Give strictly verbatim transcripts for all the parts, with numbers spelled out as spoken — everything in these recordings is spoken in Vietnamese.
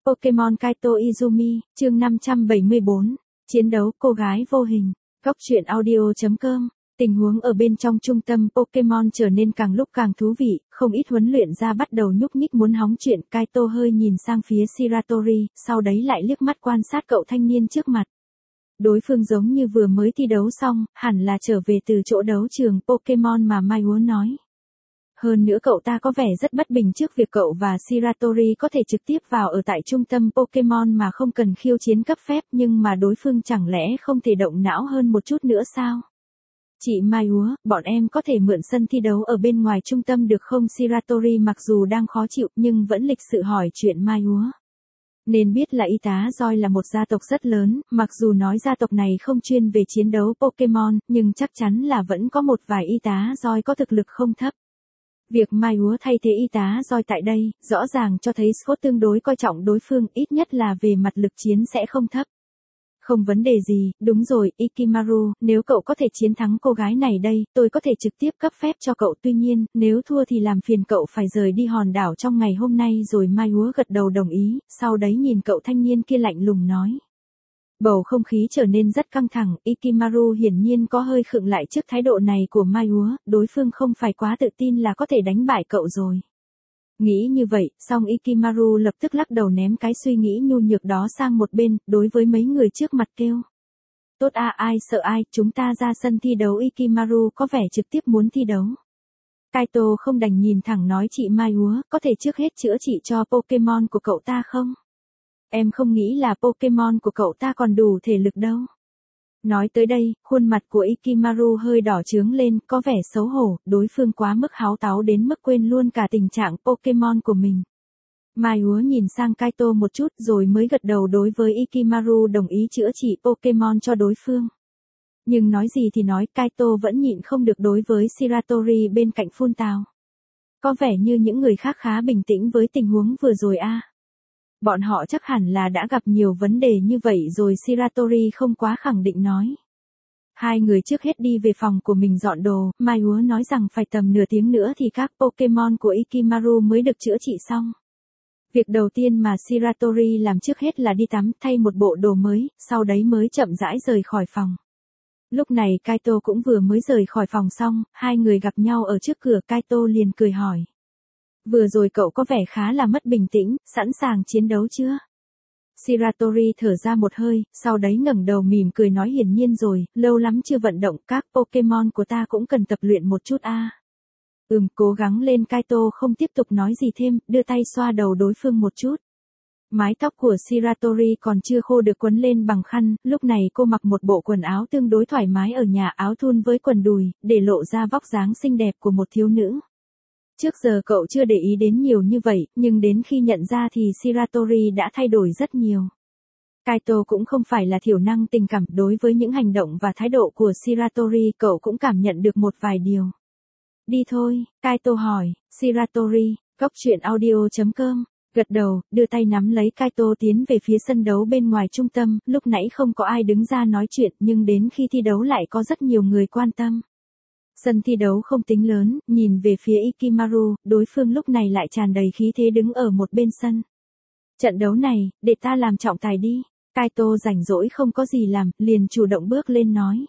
Pokemon Kaito Izumi, chương năm trăm bảy mươi bốn, chiến đấu cô gái vô hình, góc truyện audio.com. Tình huống ở bên trong trung tâm Pokemon trở nên càng lúc càng thú vị, không ít huấn luyện ra bắt đầu nhúc nhích muốn hóng chuyện. Kaito hơi nhìn sang phía Shiratori, sau đấy lại liếc mắt quan sát cậu thanh niên trước mặt. Đối phương giống như vừa mới thi đấu xong, hẳn là trở về từ chỗ đấu trường Pokemon mà Mai Húa nói. Hơn nữa cậu ta có vẻ rất bất bình trước việc cậu và Shiratori có thể trực tiếp vào ở tại trung tâm Pokemon mà không cần khiêu chiến cấp phép, nhưng mà đối phương chẳng lẽ không thể động não hơn một chút nữa sao? Chị Mai Húa, bọn em có thể mượn sân thi đấu ở bên ngoài trung tâm được không? Shiratori mặc dù đang khó chịu nhưng vẫn lịch sự hỏi chuyện Mai Húa. Nên biết là y tá Joy là một gia tộc rất lớn, mặc dù nói gia tộc này không chuyên về chiến đấu Pokemon, nhưng chắc chắn là vẫn có một vài y tá Joy có thực lực không thấp. Việc Mai Húa thay thế y tá Joy tại đây, rõ ràng cho thấy Scott tương đối coi trọng đối phương, ít nhất là về mặt lực chiến sẽ không thấp. Không vấn đề gì, đúng rồi, Ikimaru, nếu cậu có thể chiến thắng cô gái này đây, tôi có thể trực tiếp cấp phép cho cậu, tuy nhiên, nếu thua thì làm phiền cậu phải rời đi hòn đảo trong ngày hôm nay rồi. Mai Húa gật đầu đồng ý, sau đấy nhìn cậu thanh niên kia lạnh lùng nói. Bầu không khí trở nên rất căng thẳng, Ikimaru hiển nhiên có hơi khựng lại trước thái độ này của Mai Húa, đối phương không phải quá tự tin là có thể đánh bại cậu rồi. Nghĩ như vậy, song Ikimaru lập tức lắc đầu ném cái suy nghĩ nhu nhược đó sang một bên, đối với mấy người trước mặt kêu. Tốt à, ai sợ ai, chúng ta ra sân thi đấu. Ikimaru có vẻ trực tiếp muốn thi đấu. Kaito không đành nhìn thẳng nói, chị Mai Húa, có thể trước hết chữa trị cho Pokemon của cậu ta không? Em không nghĩ là Pokemon của cậu ta còn đủ thể lực đâu. Nói tới đây, khuôn mặt của Ikimaru hơi đỏ chướng lên, có vẻ xấu hổ, đối phương quá mức háo táo đến mức quên luôn cả tình trạng Pokemon của mình. Mai Húa nhìn sang Kaito một chút rồi mới gật đầu đối với Ikimaru đồng ý chữa trị Pokemon cho đối phương. Nhưng nói gì thì nói, Kaito vẫn nhịn không được đối với Shiratori bên cạnh phun tào. Có vẻ như những người khác khá bình tĩnh với tình huống vừa rồi a. À. Bọn họ chắc hẳn là đã gặp nhiều vấn đề như vậy rồi. Shiratori không quá khẳng định nói. Hai người trước hết đi về phòng của mình dọn đồ, Mai Húa nói rằng phải tầm nửa tiếng nữa thì các Pokemon của Ikimaru mới được chữa trị xong. Việc đầu tiên mà Shiratori làm trước hết là đi tắm, thay một bộ đồ mới, sau đấy mới chậm rãi rời khỏi phòng. Lúc này Kaito cũng vừa mới rời khỏi phòng xong, hai người gặp nhau ở trước cửa. Kaito liền cười hỏi. Vừa rồi cậu có vẻ khá là mất bình tĩnh, sẵn sàng chiến đấu chưa? Shiratori thở ra một hơi, sau đấy ngẩng đầu mỉm cười nói, hiển nhiên rồi, lâu lắm chưa vận động, các Pokemon của ta cũng cần tập luyện một chút a. À. Ừm, cố gắng lên. Kaito không tiếp tục nói gì thêm, đưa tay xoa đầu đối phương một chút. Mái tóc của Shiratori còn chưa khô được quấn lên bằng khăn, lúc này cô mặc một bộ quần áo tương đối thoải mái ở nhà, áo thun với quần đùi, để lộ ra vóc dáng xinh đẹp của một thiếu nữ. Trước giờ cậu chưa để ý đến nhiều như vậy, nhưng đến khi nhận ra thì Shiratori đã thay đổi rất nhiều. Kaito cũng không phải là thiểu năng tình cảm, đối với những hành động và thái độ của Shiratori cậu cũng cảm nhận được một vài điều. Đi thôi, Kaito hỏi. Shiratori, góc truyện audio.com, gật đầu, đưa tay nắm lấy Kaito tiến về phía sân đấu bên ngoài trung tâm. Lúc nãy không có ai đứng ra nói chuyện, nhưng đến khi thi đấu lại có rất nhiều người quan tâm. Sân thi đấu không tính lớn, nhìn về phía Ikimaru, đối phương lúc này lại tràn đầy khí thế đứng ở một bên sân. Trận đấu này, để ta làm trọng tài đi. Kaito rảnh rỗi không có gì làm, liền chủ động bước lên nói.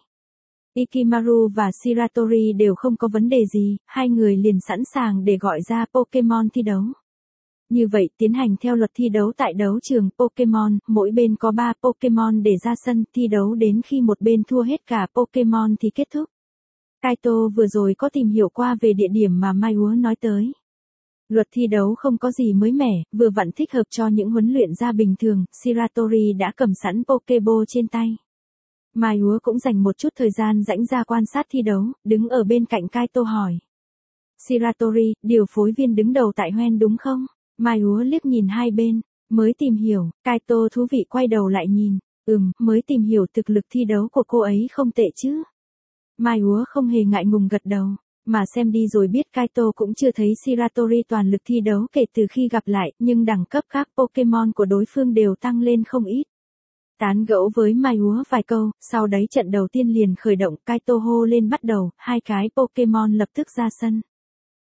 Ikimaru và Shiratori đều không có vấn đề gì, hai người liền sẵn sàng để gọi ra Pokemon thi đấu. Như vậy, tiến hành theo luật thi đấu tại đấu trường Pokemon, mỗi bên có ba Pokemon để ra sân, thi đấu đến khi một bên thua hết cả Pokemon thì kết thúc. Kaito vừa rồi có tìm hiểu qua về địa điểm mà Mai Húa nói tới. Luật thi đấu không có gì mới mẻ, vừa vặn thích hợp cho những huấn luyện gia bình thường. Shiratori đã cầm sẵn Pokeball trên tay. Mai Húa cũng dành một chút thời gian rãnh ra quan sát thi đấu, đứng ở bên cạnh Kaito hỏi. Shiratori, điều phối viên đứng đầu tại Hoenn đúng không? Mai Húa liếc nhìn hai bên, mới tìm hiểu. Kaito thú vị quay đầu lại nhìn. Ừm, mới tìm hiểu thực lực thi đấu của cô ấy không tệ chứ. Mai Húa không hề ngại ngùng gật đầu, mà xem đi rồi biết. Kaito cũng chưa thấy Shiratori toàn lực thi đấu kể từ khi gặp lại, nhưng đẳng cấp các Pokemon của đối phương đều tăng lên không ít. Tán gẫu với Mai Húa vài câu, sau đấy trận đầu tiên liền khởi động. Kaito hô lên bắt đầu, hai cái Pokemon lập tức ra sân.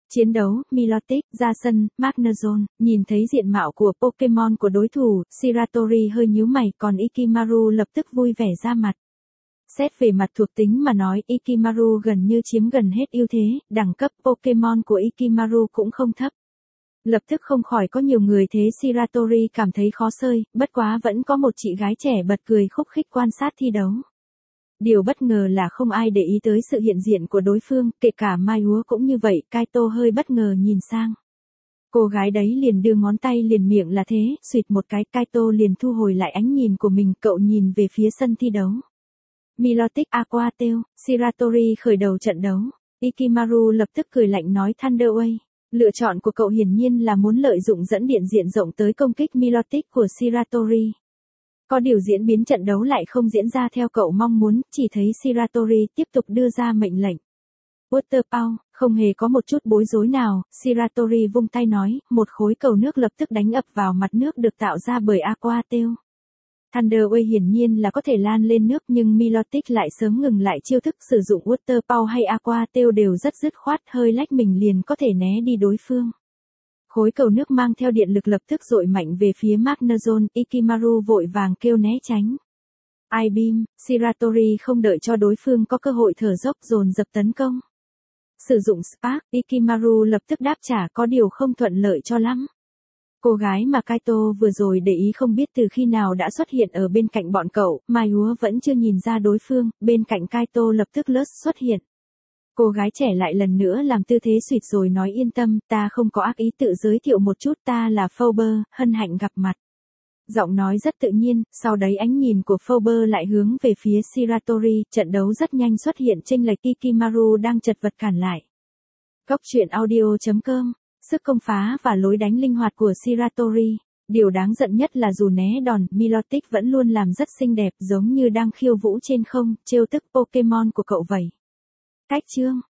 Chiến đấu, Milotic, ra sân, Magnezone, nhìn thấy diện mạo của Pokemon của đối thủ, Shiratori hơi nhíu mày, còn Ikimaru lập tức vui vẻ ra mặt. Xét về mặt thuộc tính mà nói, Ikimaru gần như chiếm gần hết ưu thế, đẳng cấp Pokemon của Ikimaru cũng không thấp. Lập tức không khỏi có nhiều người thế Shiratori cảm thấy khó sơi, bất quá vẫn có một chị gái trẻ bật cười khúc khích quan sát thi đấu. Điều bất ngờ là không ai để ý tới sự hiện diện của đối phương, kể cả Mai Úa cũng như vậy, Kaito hơi bất ngờ nhìn sang. Cô gái đấy liền đưa ngón tay liền miệng là thế, xuyệt một cái, Kaito liền thu hồi lại ánh nhìn của mình, cậu nhìn về phía sân thi đấu. Milotic Aqua Tail, Shiratori khởi đầu trận đấu. Ikimaru lập tức cười lạnh nói Thunder Wave. Lựa chọn của cậu hiển nhiên là muốn lợi dụng dẫn điện diện rộng tới công kích Milotic của Shiratori. Có điều diễn biến trận đấu lại không diễn ra theo cậu mong muốn, chỉ thấy Shiratori tiếp tục đưa ra mệnh lệnh. Water Power, không hề có một chút bối rối nào, Shiratori vung tay nói, một khối cầu nước lập tức đánh ập vào mặt nước được tạo ra bởi Aqua Tail. Thunder Wave hiển nhiên là có thể lan lên nước nhưng Milotic lại sớm ngừng lại chiêu thức sử dụng Water Power hay Aqua Tail đều rất dứt khoát, hơi lách mình liền có thể né đi đối phương. Khối cầu nước mang theo điện lực lập tức dội mạnh về phía Magnezone, Ikimaru vội vàng kêu né tránh. I-Beam, Shiratori không đợi cho đối phương có cơ hội thở dốc dồn dập tấn công. Sử dụng Spark, Ikimaru lập tức đáp trả, có điều không thuận lợi cho lắm. Cô gái mà Kaito vừa rồi để ý không biết từ khi nào đã xuất hiện ở bên cạnh bọn cậu, Mai Úa vẫn chưa nhìn ra đối phương, bên cạnh Kaito lập tức Lus xuất hiện. Cô gái trẻ lại lần nữa làm tư thế xuyệt rồi nói yên tâm, ta không có ác ý, tự giới thiệu một chút, ta là Fauber, hân hạnh gặp mặt. Giọng nói rất tự nhiên, sau đấy ánh nhìn của Fauber lại hướng về phía Shiratori, trận đấu rất nhanh xuất hiện chênh lệch, Ikimaru đang chật vật cản lại. Cốc truyện audio chấm com, sức công phá và lối đánh linh hoạt của Shiratori. Điều đáng giận nhất là dù né đòn, Milotic vẫn luôn làm rất xinh đẹp, giống như đang khiêu vũ trên không, trêu tức Pokemon của cậu vậy. Cách chương